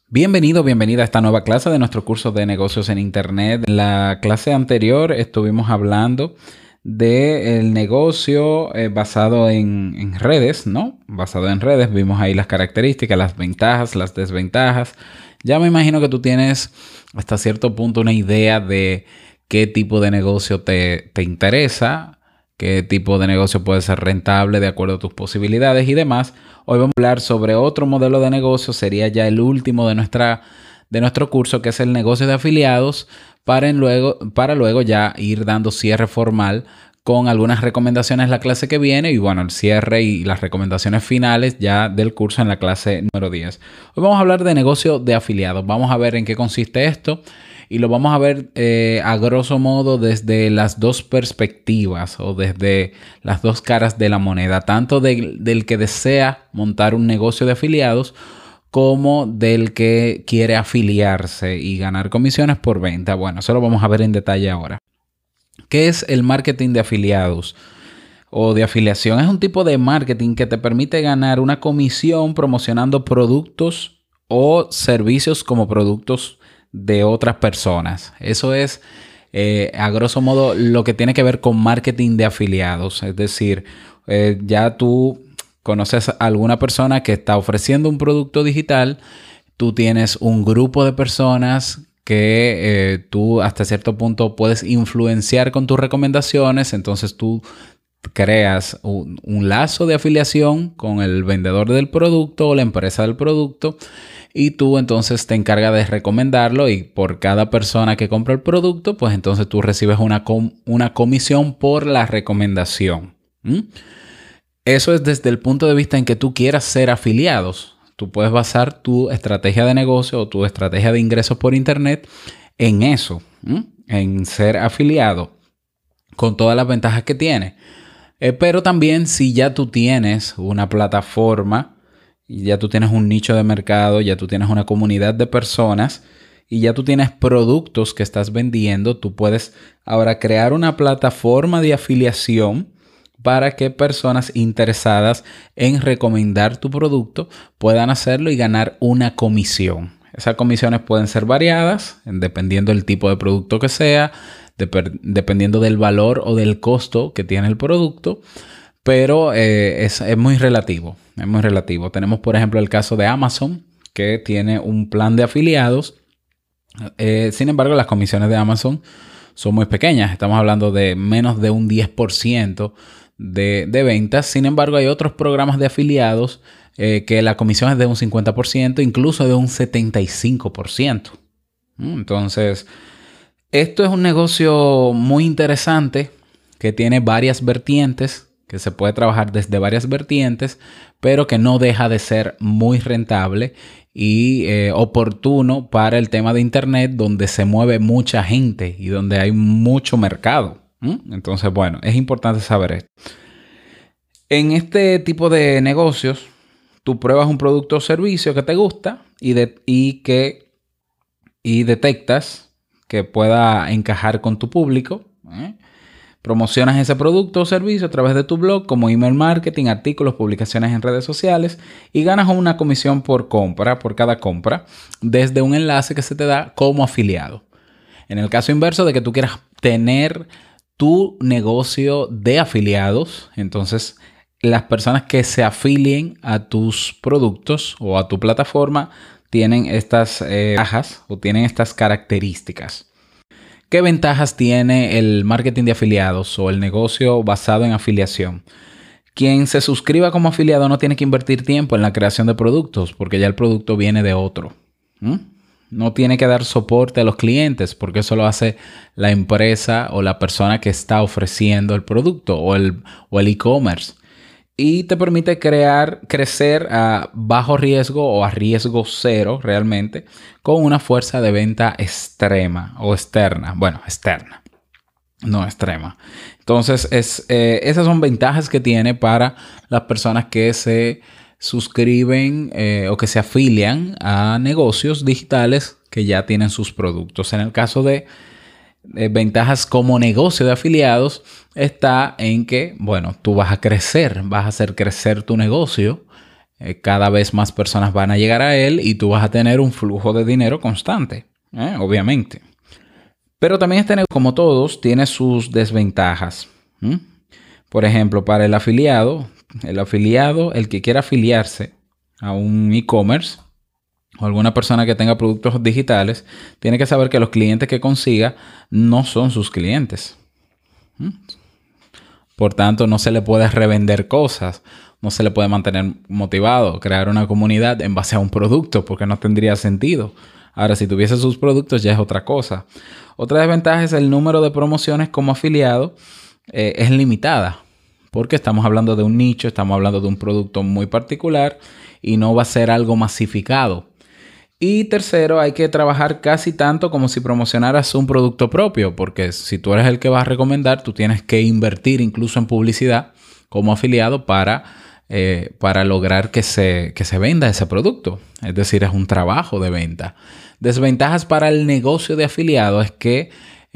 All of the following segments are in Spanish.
Bienvenido, bienvenida a esta nueva clase de nuestro curso de negocios en Internet. En la clase anterior estuvimos hablando del negocio basado en redes, ¿no? Basado en redes, vimos ahí las características, las ventajas, las desventajas. Ya me imagino que tú tienes hasta cierto punto una idea de qué tipo de negocio te interesa, qué tipo de negocio puede ser rentable de acuerdo a tus posibilidades y demás. Hoy vamos a hablar sobre otro modelo de negocio, sería ya el último de nuestro curso, que es el negocio de afiliados, para luego ya ir dando cierre formal con algunas recomendaciones la clase que viene y bueno, el cierre y las recomendaciones finales ya del curso en la clase número 10. Hoy vamos a hablar de negocio de afiliados. Vamos a ver en qué consiste esto y lo vamos a ver a grosso modo desde las dos perspectivas o desde las dos caras de la moneda, tanto del que desea montar un negocio de afiliados como del que quiere afiliarse y ganar comisiones por venta. Bueno, eso lo vamos a ver en detalle ahora. ¿Qué es el marketing de afiliados o de afiliación? Es un tipo de marketing que te permite ganar una comisión promocionando productos o servicios como productos de otras personas. Eso es, a grosso modo, lo que tiene que ver con marketing de afiliados. Es decir, ya tú conoces a alguna persona que está ofreciendo un producto digital, tú tienes un grupo de personas que tú hasta cierto punto puedes influenciar con tus recomendaciones, entonces tú creas un lazo de afiliación con el vendedor del producto o la empresa del producto y tú entonces te encargas de recomendarlo y por cada persona que compra el producto, pues entonces tú recibes una comisión por la recomendación. Eso es desde el punto de vista en que tú quieras ser afiliados. Tú puedes basar tu estrategia de negocio o tu estrategia de ingresos por Internet en eso, en ser afiliado con todas las ventajas que tiene. Pero también si ya tú tienes una plataforma, y ya tú tienes un nicho de mercado, ya tú tienes una comunidad de personas y ya tú tienes productos que estás vendiendo, tú puedes ahora crear una plataforma de afiliación para que personas interesadas en recomendar tu producto puedan hacerlo y ganar una comisión. Esas comisiones pueden ser variadas dependiendo del tipo de producto que sea, dependiendo del valor o del costo que tiene el producto, pero es muy relativo. Es muy relativo. Tenemos, por ejemplo, el caso de Amazon, que tiene un plan de afiliados. Sin embargo, las comisiones de Amazon son muy pequeñas. Estamos hablando de menos de un 10% de ventas. Sin embargo, hay otros programas de afiliados que la comisión es de un 50%, incluso de un 75%. Entonces, esto es un negocio muy interesante que tiene varias vertientes, que se puede trabajar desde varias vertientes, pero que no deja de ser muy rentable y oportuno para el tema de Internet, donde se mueve mucha gente y donde hay mucho mercado. Entonces, bueno, es importante saber esto. En este tipo de negocios, tú pruebas un producto o servicio que te gusta y detectas que pueda encajar con tu público. Promocionas ese producto o servicio a través de tu blog como email marketing, artículos, publicaciones en redes sociales y ganas una comisión por cada compra, desde un enlace que se te da como afiliado. En el caso inverso de que tú quieras tener tu negocio de afiliados, entonces las personas que se afilien a tus productos o a tu plataforma tienen estas ventajas o tienen estas características. ¿Qué ventajas tiene el marketing de afiliados o el negocio basado en afiliación? Quien se suscriba como afiliado no tiene que invertir tiempo en la creación de productos porque ya el producto viene de otro. No tiene que dar soporte a los clientes porque eso lo hace la empresa o la persona que está ofreciendo el producto o el e-commerce. Y te permite crecer a bajo riesgo o a riesgo cero realmente con una fuerza de venta extrema o externa. Bueno, externa, no extrema. Entonces, esas son ventajas que tiene para las personas que se suscriben o que se afilian a negocios digitales que ya tienen sus productos. En el caso de ventajas como negocio de afiliados está en que, bueno, tú vas a crecer, vas a hacer crecer tu negocio cada vez más personas van a llegar a él y tú vas a tener un flujo de dinero constante, obviamente. Pero también este negocio, como todos, tiene sus desventajas. Por ejemplo, para el afiliado, el que quiera afiliarse a un e-commerce o alguna persona que tenga productos digitales, tiene que saber que los clientes que consiga no son sus clientes. Por tanto, no se le puede revender cosas, no se le puede mantener motivado, crear una comunidad en base a un producto, porque no tendría sentido. Ahora, si tuviese sus productos, ya es otra cosa. Otra desventaja es el número de promociones como afiliado es limitada, porque estamos hablando de un nicho, estamos hablando de un producto muy particular y no va a ser algo masificado. Y tercero, hay que trabajar casi tanto como si promocionaras un producto propio, porque si tú eres el que vas a recomendar, tú tienes que invertir incluso en publicidad como afiliado para lograr que se venda ese producto. Es decir, es un trabajo de venta. Desventajas para el negocio de afiliado es que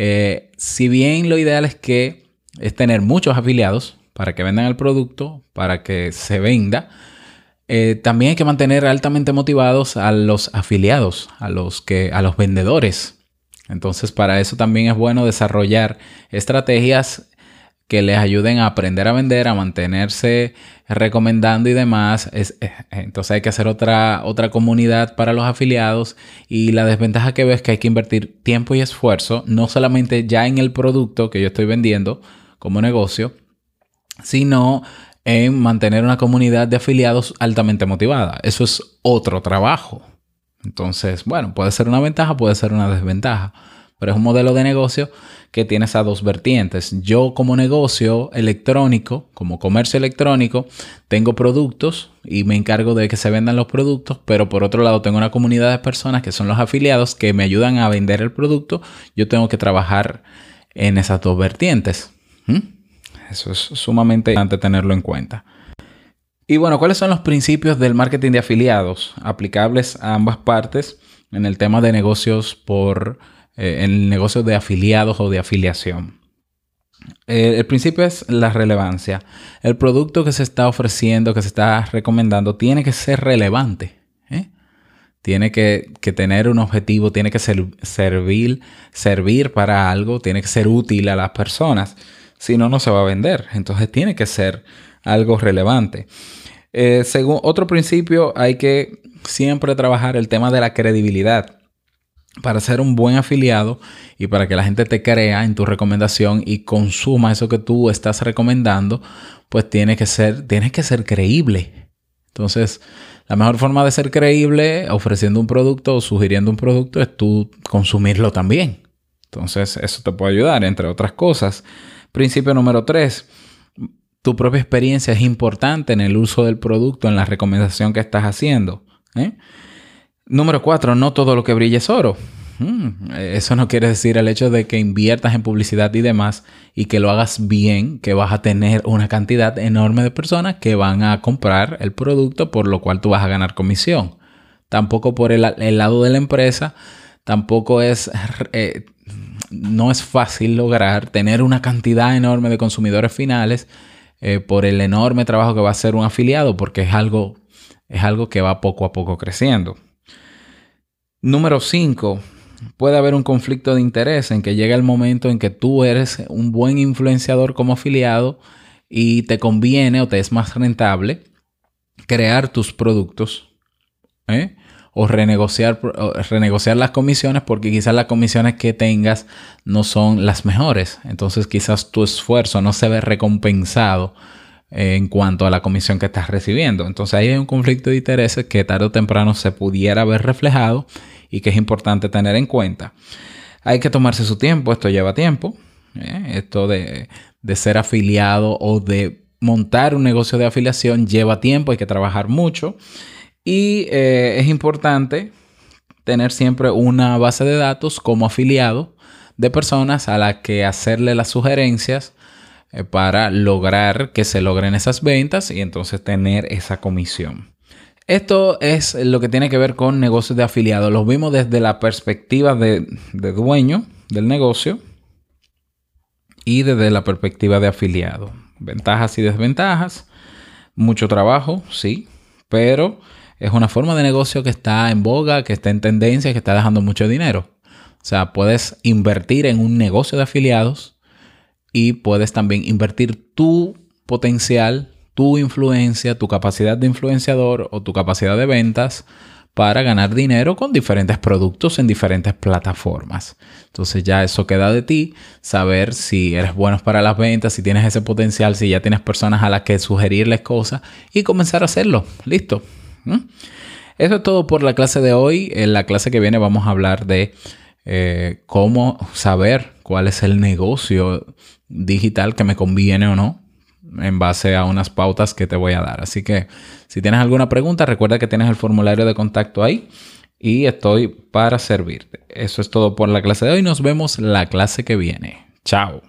si bien lo ideal es tener muchos afiliados para que vendan el producto, para que se venda, también hay que mantener altamente motivados a los afiliados, a los vendedores. Entonces, para eso también es bueno desarrollar estrategias que les ayuden a aprender a vender, a mantenerse recomendando y demás. Entonces hay que hacer otra comunidad para los afiliados. Y la desventaja que veo es que hay que invertir tiempo y esfuerzo, no solamente ya en el producto que yo estoy vendiendo como negocio, sino en mantener una comunidad de afiliados altamente motivada. Eso es otro trabajo. Entonces, bueno, puede ser una ventaja, puede ser una desventaja, pero es un modelo de negocio que tiene esas dos vertientes. Yo como negocio electrónico, como comercio electrónico, tengo productos y me encargo de que se vendan los productos, pero por otro lado tengo una comunidad de personas que son los afiliados que me ayudan a vender el producto. Yo tengo que trabajar en esas dos vertientes. Eso es sumamente importante tenerlo en cuenta. Y bueno, ¿cuáles son los principios del marketing de afiliados aplicables a ambas partes en el tema de negocios en el negocio de afiliados o de afiliación? El principio es la relevancia. El producto que se está ofreciendo, que se está recomendando, tiene que ser relevante. Tiene que tener un objetivo, tiene que servir para algo, tiene que ser útil a las personas. Si no, no se va a vender. Entonces tiene que ser algo relevante. Según otro principio, hay que siempre trabajar el tema de la credibilidad. Para ser un buen afiliado y para que la gente te crea en tu recomendación y consuma eso que tú estás recomendando, pues tienes que ser creíble. Entonces, la mejor forma de ser creíble ofreciendo un producto o sugiriendo un producto es tú consumirlo también. Entonces, eso te puede ayudar, entre otras cosas. Principio número 3. Tu propia experiencia es importante en el uso del producto, en la recomendación que estás haciendo. Número 4. No todo lo que brilla es oro. Eso no quiere decir el hecho de que inviertas en publicidad y demás y que lo hagas bien, que vas a tener una cantidad enorme de personas que van a comprar el producto, por lo cual tú vas a ganar comisión. Tampoco por el lado de la empresa, tampoco no es fácil lograr tener una cantidad enorme de consumidores finales por el enorme trabajo que va a hacer un afiliado, porque es algo que va poco a poco creciendo. Número 5. Puede haber un conflicto de interés en que llega el momento en que tú eres un buen influenciador como afiliado y te conviene o te es más rentable crear tus productos, o renegociar las comisiones, porque quizás las comisiones que tengas no son las mejores. Entonces quizás tu esfuerzo no se ve recompensado en cuanto a la comisión que estás recibiendo. Entonces ahí hay un conflicto de intereses que tarde o temprano se pudiera ver reflejado y que es importante tener en cuenta. Hay que tomarse su tiempo, esto lleva tiempo. Esto de ser afiliado o de montar un negocio de afiliación lleva tiempo, hay que trabajar mucho. Y es importante tener siempre una base de datos como afiliado de personas a las que hacerle las sugerencias para lograr que se logren esas ventas y entonces tener esa comisión. Esto es lo que tiene que ver con negocios de afiliado. Los vimos desde la perspectiva de dueño del negocio y desde la perspectiva de afiliado. Ventajas y desventajas. Mucho trabajo, sí. pero es una forma de negocio que está en boga, que está en tendencia, que está dejando mucho dinero. O sea, puedes invertir en un negocio de afiliados y puedes también invertir tu potencial, tu influencia, tu capacidad de influenciador o tu capacidad de ventas para ganar dinero con diferentes productos en diferentes plataformas. Entonces ya eso queda de ti, saber si eres bueno para las ventas, si tienes ese potencial, si ya tienes personas a las que sugerirles cosas y comenzar a hacerlo. Listo. Eso es todo por la clase de hoy. En la clase que viene vamos a hablar de cómo saber cuál es el negocio digital que me conviene o no, en base a unas pautas que te voy a dar. Así que si tienes alguna pregunta, recuerda que tienes el formulario de contacto ahí y estoy para servirte. Eso es todo por la clase de hoy. Nos vemos la clase que viene. Chao.